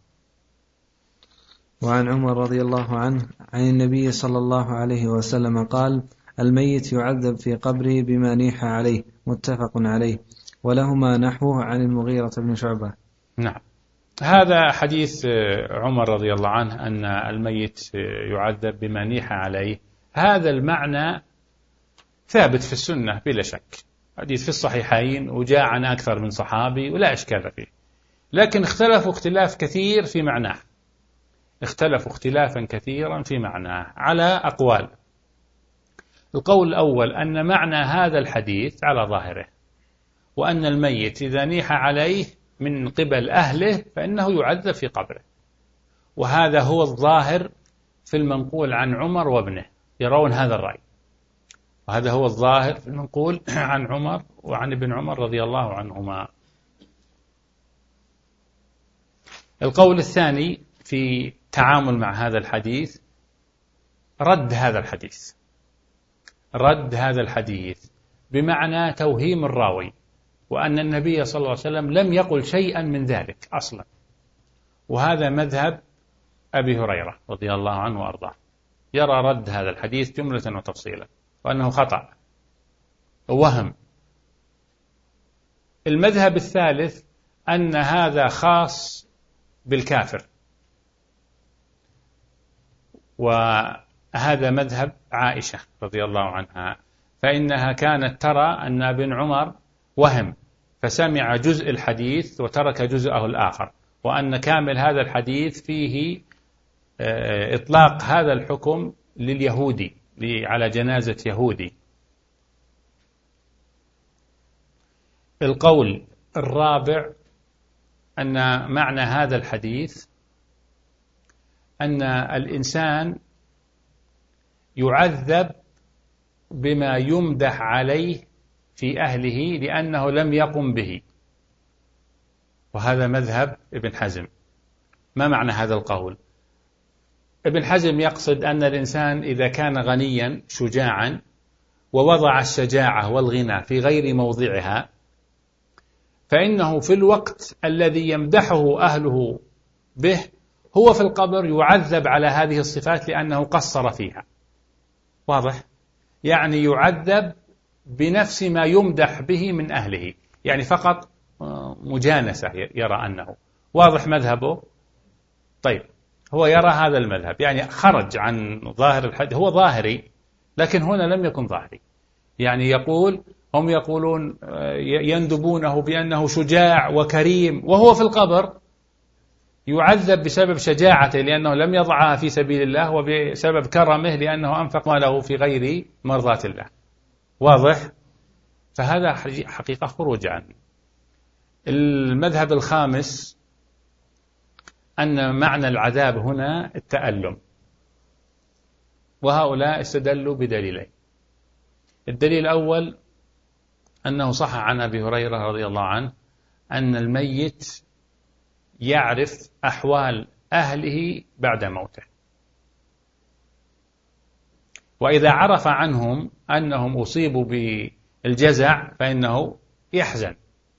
وعن عمر رضي الله عنه عن النبي صلى الله عليه وسلم قال: الميت يعذب في قبره بما نيح عليه، متفق عليه. ولهما نحوه عن المغيرة بن شعبة. نعم. هذا حديث عمر رضي الله عنه أن الميت يعذب بما نيح عليه. هذا المعنى ثابت في السنة بلا شك، حديث في الصحيحين وجاء عن أكثر من صحابي ولا إشكال فيه. لكن اختلفوا اختلاف كثير في معناه، اختلفوا اختلافا كثيرا في معناه على أقوال. القول الأول أن معنى هذا الحديث على ظاهره، وأن الميت إذا نيح عليه من قبل أهله فإنه يعذب في قبره، وهذا هو الظاهر في المنقول عن عمر وابنه، يرون هذا الرأي، وهذا هو الظاهر في المنقول عن عمر وعن ابن عمر رضي الله عنهما. القول الثاني في تعامل مع هذا الحديث رد هذا الحديث، رد هذا الحديث بمعنى توهيم الراوي، وأن النبي صلى الله عليه وسلم لم يقل شيئا من ذلك أصلا. وهذا مذهب أبي هريرة رضي الله عنه وأرضاه، يرى رد هذا الحديث جملة وتفصيلا وأنه خطأ ووهم. المذهب الثالث أن هذا خاص بالكافر، وهذا مذهب عائشة رضي الله عنها، فإنها كانت ترى أن ابن عمر وهم فسمع جزء الحديث وترك جزءه الآخر، وأن كامل هذا الحديث فيه إطلاق هذا الحكم لليهودي على جنازة يهودي. القول الرابع أن معنى هذا الحديث أن الإنسان يعذب بما يمدح عليه في أهله لأنه لم يقم به، وهذا مذهب ابن حزم. ما معنى هذا القول؟ ابن حزم يقصد أن الإنسان إذا كان غنيا شجاعا ووضع الشجاعة والغنى في غير موضعها، فإنه في الوقت الذي يمدحه أهله به هو في القبر يعذب على هذه الصفات لأنه قصر فيها. واضح؟ يعني يعذب بنفس ما يمدح به من أهله، يعني فقط مجانسة يرى أنه. واضح مذهبه؟ طيب، هو يرى هذا المذهب، يعني خرج عن ظاهر الحديث، هو ظاهري لكن هنا لم يكن ظاهري. يعني يقول هم يقولون يندبونه بأنه شجاع وكريم، وهو في القبر يعذب بسبب شجاعته لأنه لم يضعها في سبيل الله، وبسبب كرمه لأنه أنفق ماله في غير مرضاة الله. واضح؟ فهذا حقيقة خروج عنه. المذهب الخامس أن معنى العذاب هنا التألم، وهؤلاء استدلوا بدليلين. الدليل الأول أنه صح عن أبي هريرة رضي الله عنه أن الميت يعرف أحوال أهله بعد موته، وإذا عرف عنهم أنهم أصيبوا بالجزع فإنه يحزن.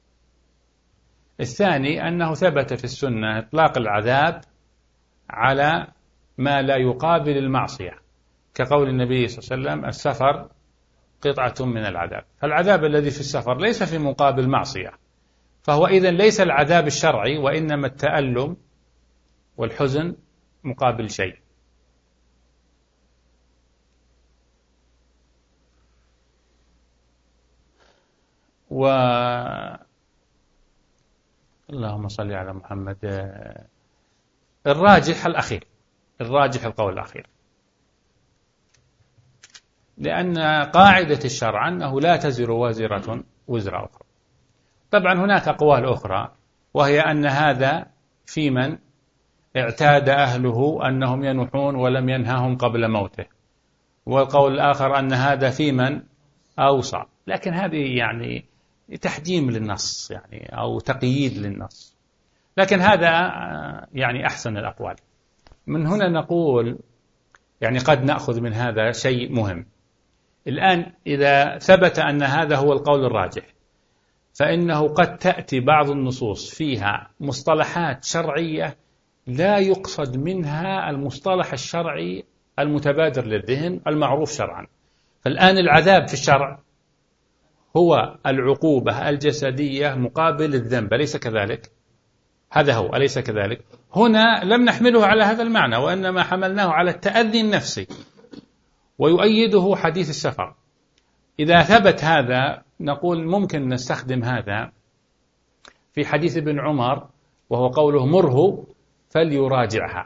الثاني أنه ثبت في السنة إطلاق العذاب على ما لا يقابل المعصية، كقول النبي صلى الله عليه وسلم السفر قطعة من العذاب، فالعذاب الذي في السفر ليس في مقابل معصية، فهو إذن ليس العذاب الشرعي، وإنما التألم والحزن مقابل شيء. و اللهم صل على محمد. الراجح الأخير، الراجح القول الأخير، لأن قاعدة الشرع أنه لا تزر وازرة وزر أخرى. طبعا هناك أقوال أخرى، وهي أن هذا في من اعتاد أهله أنهم ينوحون ولم ينهاهم قبل موته، والقول الآخر أن هذا في من أوصى، لكن هذه يعني تحجيم للنص يعني أو تقييد للنص، لكن هذا يعني أحسن الأقوال. من هنا نقول يعني قد نأخذ من هذا شيء مهم. الآن إذا ثبت أن هذا هو القول الراجح، فإنه قد تأتي بعض النصوص فيها مصطلحات شرعية لا يقصد منها المصطلح الشرعي المتبادر للذهن المعروف شرعا. فالآن العذاب في الشرع هو العقوبة الجسدية مقابل الذنب، أليس كذلك؟ هذا هو، أليس كذلك؟ هنا لم نحمله على هذا المعنى، وإنما حملناه على التأذي النفسي، ويؤيده حديث السفر. إذا ثبت هذا نقول ممكن نستخدم هذا في حديث ابن عمر، وهو قوله مره فليراجعها.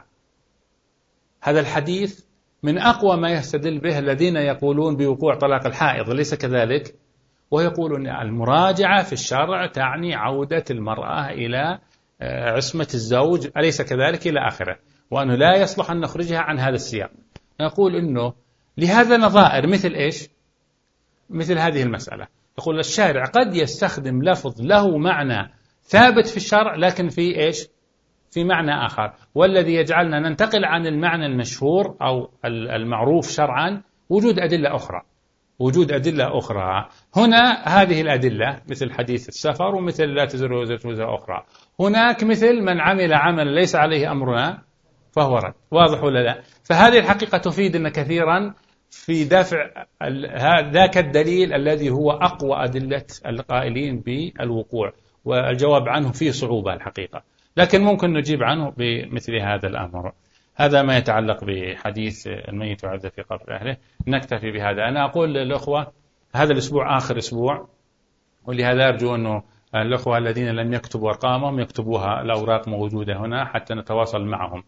هذا الحديث من أقوى ما يستدل به الذين يقولون بوقوع طلاق الحائض، أليس كذلك؟ ويقولون المراجعة في الشرع تعني عودة المرأة إلى عصمة الزوج، أليس كذلك؟ إلى آخره، وأنه لا يصلح أن نخرجها عن هذا السياق. نقول إنه لهذا نظائر مثل إيش؟ مثل هذه المسألة. يقول الشارع قد يستخدم لفظ له معنى ثابت في الشرع، لكن في إيش؟ في معنى آخر، والذي يجعلنا ننتقل عن المعنى المشهور أو المعروف شرعا وجود أدلة أخرى، وجود أدلة أخرى. هنا هذه الأدلة مثل حديث السفر، ومثل لا تزر وزرة وزر أخرى. هناك مثل من عمل عملا ليس عليه أمرنا فهو رد. واضح ولا لا؟ فهذه الحقيقة تفيد أن كثيرا في دافع ذاك الدليل الذي هو أقوى أدلة القائلين بالوقوع، والجواب عنه فيه صعوبة الحقيقة، لكن ممكن نجيب عنه بمثل هذا الأمر. هذا ما يتعلق بحديث الميت وعذب في قبر أهله. نكتفي بهذا. أنا أقول للأخوة هذا الأسبوع آخر أسبوع، ولهذا أرجو أنه الأخوة الذين لم يكتبوا أرقامهم يكتبوها، الأوراق موجودة هنا حتى نتواصل معهم.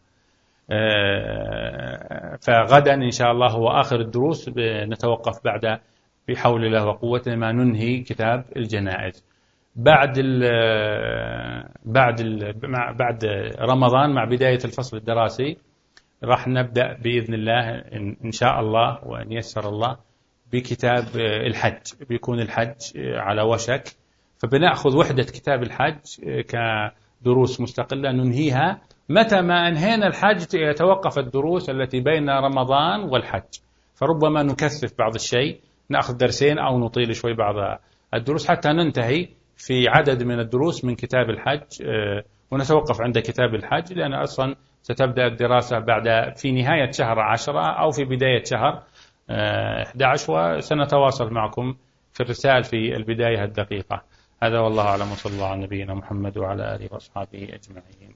فغدا إن شاء الله هو آخر الدروس، نتوقف بعد بحول الله وقوته ما ننهي كتاب الجنائز. بعد ال بعد ال بعد رمضان مع بداية الفصل الدراسي راح نبدأ بإذن الله إن شاء الله وإن يسر الله بكتاب الحج. بيكون الحج على وشك، فبنأخذ وحدة كتاب الحج كدروس مستقلة ننهيها. متى ما أنهينا الحج يتوقف الدروس التي بين رمضان والحج، فربما نكثف بعض الشيء، نأخذ درسين أو نطيل شوي بعض الدروس حتى ننتهي في عدد من الدروس من كتاب الحج، ونتوقف عند كتاب الحج، لأن أصلا ستبدأ الدراسة بعد في نهاية شهر عشرة أو في بداية شهر أحد عشر، وسنتواصل معكم في الرسائل في البداية الدقيقة. هذا والله أعلم، وصلى الله على نبينا محمد وعلى آله وأصحابه أجمعين.